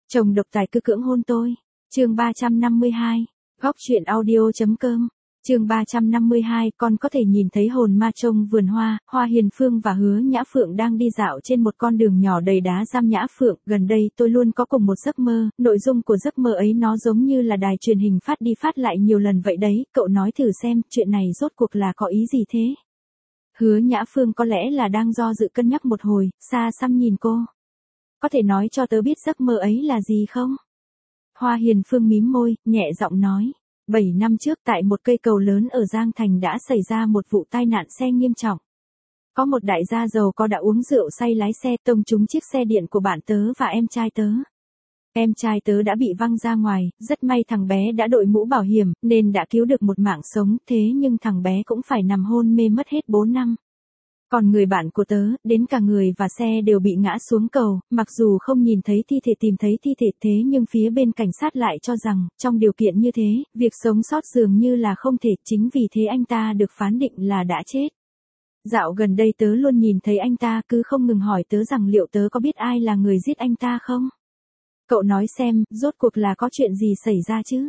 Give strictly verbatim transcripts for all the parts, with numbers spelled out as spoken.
Chồng độc tài cứ cưỡng hôn tôi. Chương ba trăm năm mươi hai. Góc truyện audio.com. Chương ba trăm năm mươi hai, con có thể nhìn thấy hồn ma trong vườn hoa. Hoa Hiền Phương và Hứa Nhã Phượng đang đi dạo trên một con đường nhỏ đầy đá. Giam Nhã Phượng, gần đây tôi luôn có cùng một giấc mơ, nội dung của giấc mơ ấy nó giống như là đài truyền hình phát đi phát lại nhiều lần vậy đấy, cậu nói thử xem, chuyện này rốt cuộc là có ý gì thế? Hứa Nhã Phương có lẽ là đang do dự cân nhắc một hồi, xa xăm nhìn cô. Có thể nói cho tớ biết giấc mơ ấy là gì không? Hoa Hiền Phương mím môi, nhẹ giọng nói. Bảy năm trước tại một cây cầu lớn ở Giang Thành đã xảy ra một vụ tai nạn xe nghiêm trọng. Có một đại gia giàu có đã uống rượu say lái xe tông trúng chiếc xe điện của bạn tớ và em trai tớ. Em trai tớ đã bị văng ra ngoài, rất may thằng bé đã đội mũ bảo hiểm nên đã cứu được một mạng sống, thế nhưng thằng bé cũng phải nằm hôn mê mất hết bốn năm. Còn người bạn của tớ, đến cả người và xe đều bị ngã xuống cầu, mặc dù không nhìn thấy thi thể tìm thấy thi thể thế nhưng phía bên cảnh sát lại cho rằng, trong điều kiện như thế, việc sống sót dường như là không thể, chính vì thế anh ta được phán định là đã chết. Dạo gần đây tớ luôn nhìn thấy anh ta cứ không ngừng hỏi tớ rằng liệu tớ có biết ai là người giết anh ta không? Cậu nói xem, rốt cuộc là có chuyện gì xảy ra chứ?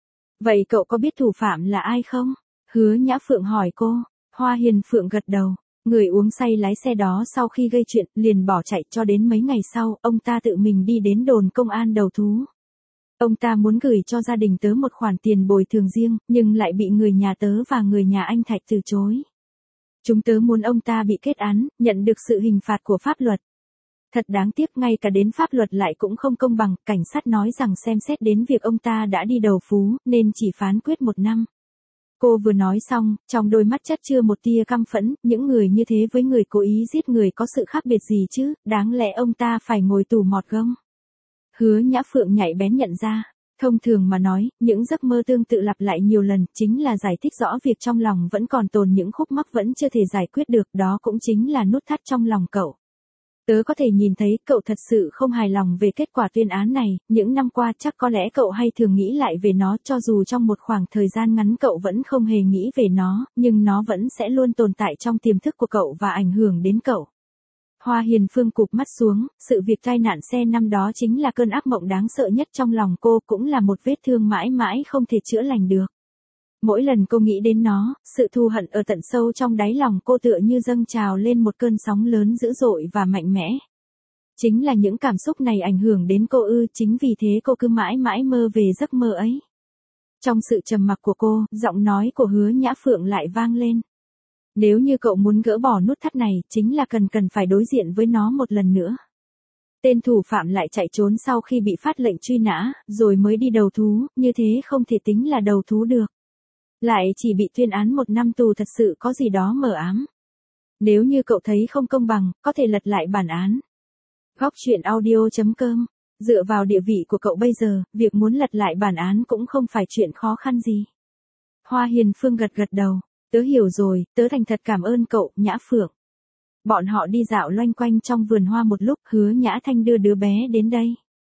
Vậy cậu có biết thủ phạm là ai không? Hứa Nhã Phượng hỏi cô. Hoa Hiền Phượng gật đầu. Người uống say lái xe đó sau khi gây chuyện, liền bỏ chạy cho đến mấy ngày sau, ông ta tự mình đi đến đồn công an đầu thú. Ông ta muốn gửi cho gia đình tớ một khoản tiền bồi thường riêng, nhưng lại bị người nhà tớ và người nhà anh Thạch từ chối. Chúng tớ muốn ông ta bị kết án, nhận được sự hình phạt của pháp luật. Thật đáng tiếc ngay cả đến pháp luật lại cũng không công bằng, cảnh sát nói rằng xem xét đến việc ông ta đã đi đầu phú, nên chỉ phán quyết một năm. Cô vừa nói xong, trong đôi mắt chất chứa một tia căm phẫn, những người như thế với người cố ý giết người có sự khác biệt gì chứ, đáng lẽ ông ta phải ngồi tù mọt gông. Hứa Nhã Phượng nhạy bén nhận ra, thông thường mà nói, những giấc mơ tương tự lặp lại nhiều lần, chính là giải thích rõ việc trong lòng vẫn còn tồn những khúc mắc vẫn chưa thể giải quyết được, đó cũng chính là nút thắt trong lòng cậu. Tớ có thể nhìn thấy cậu thật sự không hài lòng về kết quả tuyên án này, những năm qua chắc có lẽ cậu hay thường nghĩ lại về nó, cho dù trong một khoảng thời gian ngắn cậu vẫn không hề nghĩ về nó, nhưng nó vẫn sẽ luôn tồn tại trong tiềm thức của cậu và ảnh hưởng đến cậu. Hoa Hiền Phương cụp mắt xuống, sự việc tai nạn xe năm đó chính là cơn ác mộng đáng sợ nhất trong lòng cô, cũng là một vết thương mãi mãi không thể chữa lành được. Mỗi lần cô nghĩ đến nó, sự thù hận ở tận sâu trong đáy lòng cô tựa như dâng trào lên một cơn sóng lớn dữ dội và mạnh mẽ. Chính là những cảm xúc này ảnh hưởng đến cô ư, chính vì thế cô cứ mãi mãi mơ về giấc mơ ấy. Trong sự trầm mặc của cô, giọng nói của Hứa Nhã Phượng lại vang lên. Nếu như cậu muốn gỡ bỏ nút thắt này, chính là cần cần phải đối diện với nó một lần nữa. Tên thủ phạm lại chạy trốn sau khi bị phát lệnh truy nã, rồi mới đi đầu thú, như thế không thể tính là đầu thú được. Lại chỉ bị tuyên án một năm tù, thật sự có gì đó mờ ám. Nếu như cậu thấy không công bằng, có thể lật lại bản án. Góc truyện audio.com. Dựa vào địa vị của cậu bây giờ, việc muốn lật lại bản án cũng không phải chuyện khó khăn gì. Hoa Hiền Phương gật gật đầu. Tớ hiểu rồi, tớ thành thật cảm ơn cậu, Nhã Phượng. Bọn họ đi dạo loanh quanh trong vườn hoa một lúc, Hứa Nhã Thanh đưa đứa bé đến đây.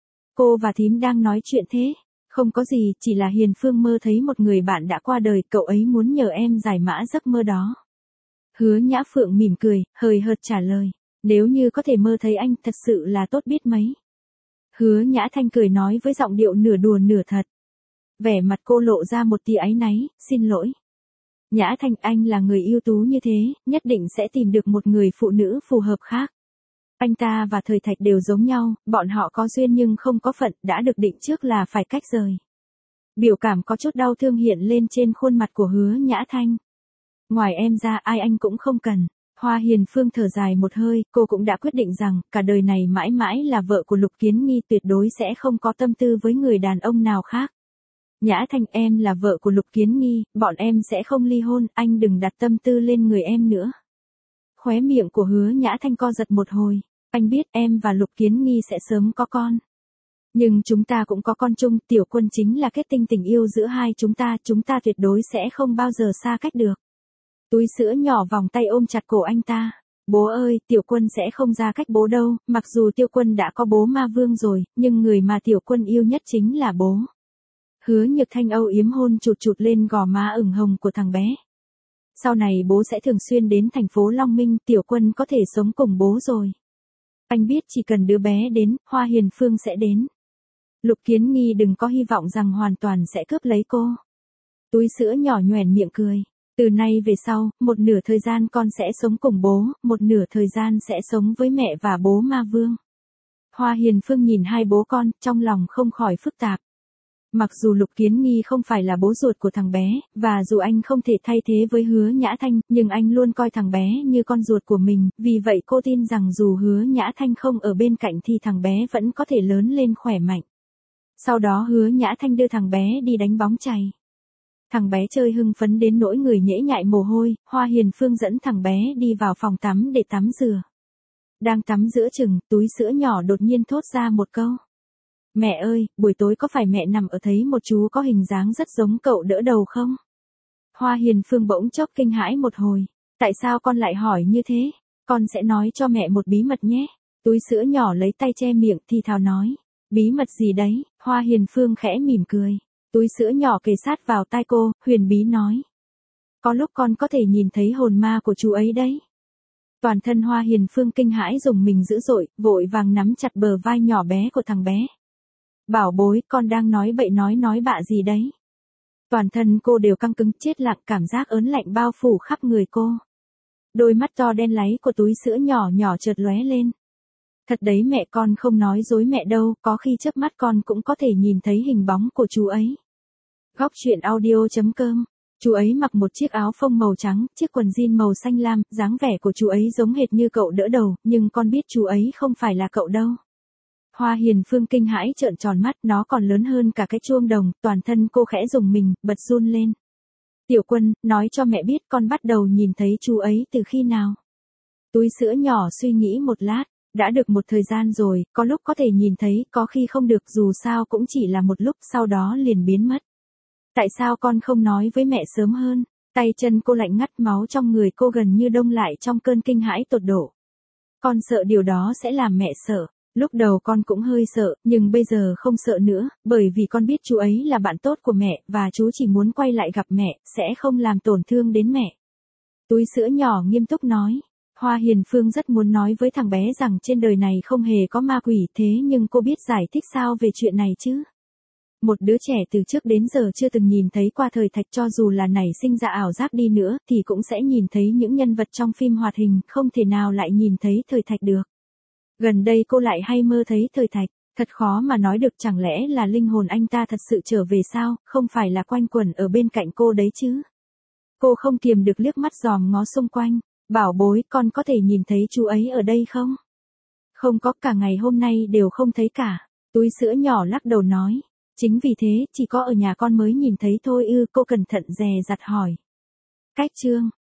Cô và thím đang nói chuyện thế. Không có gì, chỉ là Hiền Phương mơ thấy một người bạn đã qua đời, cậu ấy muốn nhờ em giải mã giấc mơ đó. Hứa Nhã Phượng mỉm cười, hời hợt trả lời. Nếu như có thể mơ thấy anh, thật sự là tốt biết mấy. Hứa Nhã Thanh cười nói với giọng điệu nửa đùa nửa thật. Vẻ mặt cô lộ ra một tia áy náy, xin lỗi. Nhã Thanh, anh là người ưu tú như thế, nhất định sẽ tìm được một người phụ nữ phù hợp khác. Anh ta và Thời Thạch đều giống nhau, bọn họ có duyên nhưng không có phận, đã được định trước là phải cách rời. Biểu cảm có chút đau thương hiện lên trên khuôn mặt của Hứa Nhã Thanh. Ngoài em ra ai anh cũng không cần. Hoa Hiền Phương thở dài một hơi, cô cũng đã quyết định rằng, cả đời này mãi mãi là vợ của Lục Kiến Nghi, tuyệt đối sẽ không có tâm tư với người đàn ông nào khác. Nhã Thanh, em là vợ của Lục Kiến Nghi, bọn em sẽ không ly hôn, anh đừng đặt tâm tư lên người em nữa. Khóe miệng của Hứa Nhã Thanh co giật một hồi. Anh biết em và Lục Kiến Nghi sẽ sớm có con. Nhưng chúng ta cũng có con chung, Tiểu Quân chính là kết tinh tình yêu giữa hai chúng ta, chúng ta tuyệt đối sẽ không bao giờ xa cách được. Túi sữa nhỏ vòng tay ôm chặt cổ anh ta. Bố ơi, Tiểu Quân sẽ không ra cách bố đâu, mặc dù Tiểu Quân đã có bố ma vương rồi, nhưng người mà Tiểu Quân yêu nhất chính là bố. Hứa Nhược Thanh âu yếm hôn chụt chụt lên gò má ửng hồng của thằng bé. Sau này bố sẽ thường xuyên đến thành phố Long Minh, Tiểu Quân có thể sống cùng bố rồi. Anh biết chỉ cần đứa bé đến, Hoa Hiền Phương sẽ đến. Lục Kiến Nghi đừng có hy vọng rằng hoàn toàn sẽ cướp lấy cô. Túi sữa nhỏ nhoẻn miệng cười. Từ nay về sau, một nửa thời gian con sẽ sống cùng bố, một nửa thời gian sẽ sống với mẹ và bố Ma Vương. Hoa Hiền Phương nhìn hai bố con, trong lòng không khỏi phức tạp. Mặc dù Lục Kiến Nghi không phải là bố ruột của thằng bé, và dù anh không thể thay thế với Hứa Nhã Thanh, nhưng anh luôn coi thằng bé như con ruột của mình, vì vậy cô tin rằng dù Hứa Nhã Thanh không ở bên cạnh thì thằng bé vẫn có thể lớn lên khỏe mạnh. Sau đó Hứa Nhã Thanh đưa thằng bé đi đánh bóng chày. Thằng bé chơi hưng phấn đến nỗi người nhễ nhại mồ hôi, Hoa Hiền Phương dẫn thằng bé đi vào phòng tắm để tắm rửa. Đang tắm giữa chừng, túi sữa nhỏ đột nhiên thốt ra một câu. Mẹ ơi, buổi tối có phải mẹ nằm ở thấy một chú có hình dáng rất giống cậu đỡ đầu không? Hoa Hiền Phương bỗng chốc kinh hãi một hồi. Tại sao con lại hỏi như thế? Con sẽ nói cho mẹ một bí mật nhé. Túi sữa nhỏ lấy tay che miệng thì thào nói. Bí mật gì đấy? Hoa Hiền Phương khẽ mỉm cười. Túi sữa nhỏ kề sát vào tai cô, huyền bí nói. Có lúc con có thể nhìn thấy hồn ma của chú ấy đấy. Toàn thân Hoa Hiền Phương kinh hãi dùng mình dữ dội, vội vàng nắm chặt bờ vai nhỏ bé của thằng bé. Bảo bối, con đang nói bậy nói nói bạ gì đấy. Toàn thân cô đều căng cứng chết lặng, cảm giác ớn lạnh bao phủ khắp người cô. Đôi mắt to đen láy của túi sữa nhỏ nhỏ chợt lóe lên. Thật đấy mẹ, con không nói dối mẹ đâu, có khi chớp mắt con cũng có thể nhìn thấy hình bóng của chú ấy. Góc truyện audio chấm com. Chú ấy mặc một chiếc áo phông màu trắng, chiếc quần jean màu xanh lam, dáng vẻ của chú ấy giống hệt như cậu đỡ đầu, nhưng con biết chú ấy không phải là cậu đâu. Hoa Hiền Phương kinh hãi trợn tròn mắt, nó còn lớn hơn cả cái chuông đồng, toàn thân cô khẽ rùng mình, bật run lên. Tiểu Quân, nói cho mẹ biết con bắt đầu nhìn thấy chú ấy từ khi nào. Túi sữa nhỏ suy nghĩ một lát, đã được một thời gian rồi, có lúc có thể nhìn thấy, có khi không được, dù sao cũng chỉ là một lúc, sau đó liền biến mất. Tại sao con không nói với mẹ sớm hơn? Tay chân cô lạnh ngắt, máu trong người cô gần như đông lại trong cơn kinh hãi tột độ. Con sợ điều đó sẽ làm mẹ sợ. Lúc đầu con cũng hơi sợ, nhưng bây giờ không sợ nữa, bởi vì con biết chú ấy là bạn tốt của mẹ, và chú chỉ muốn quay lại gặp mẹ, sẽ không làm tổn thương đến mẹ. Túi sữa nhỏ nghiêm túc nói. Hoa Hiền Phương rất muốn nói với thằng bé rằng trên đời này không hề có ma quỷ, thế nhưng cô biết giải thích sao về chuyện này chứ? Một đứa trẻ từ trước đến giờ chưa từng nhìn thấy qua thời thạch, cho dù là nảy sinh ra ảo giác đi nữa, thì cũng sẽ nhìn thấy những nhân vật trong phim hoạt hình, không thể nào lại nhìn thấy thời thạch được. Gần đây cô lại hay mơ thấy thời thạch, thật khó mà nói được, chẳng lẽ là linh hồn anh ta thật sự trở về sao, không phải là quanh quẩn ở bên cạnh cô đấy chứ? Cô không kiềm được liếc mắt dòm ngó xung quanh, bảo bối, con có thể nhìn thấy chú ấy ở đây không? Không có, cả ngày hôm nay đều không thấy cả. Túi sữa nhỏ lắc đầu nói, chính vì thế, chỉ có ở nhà con mới nhìn thấy thôi ư. Cô cẩn thận dè dặt hỏi. Cách chương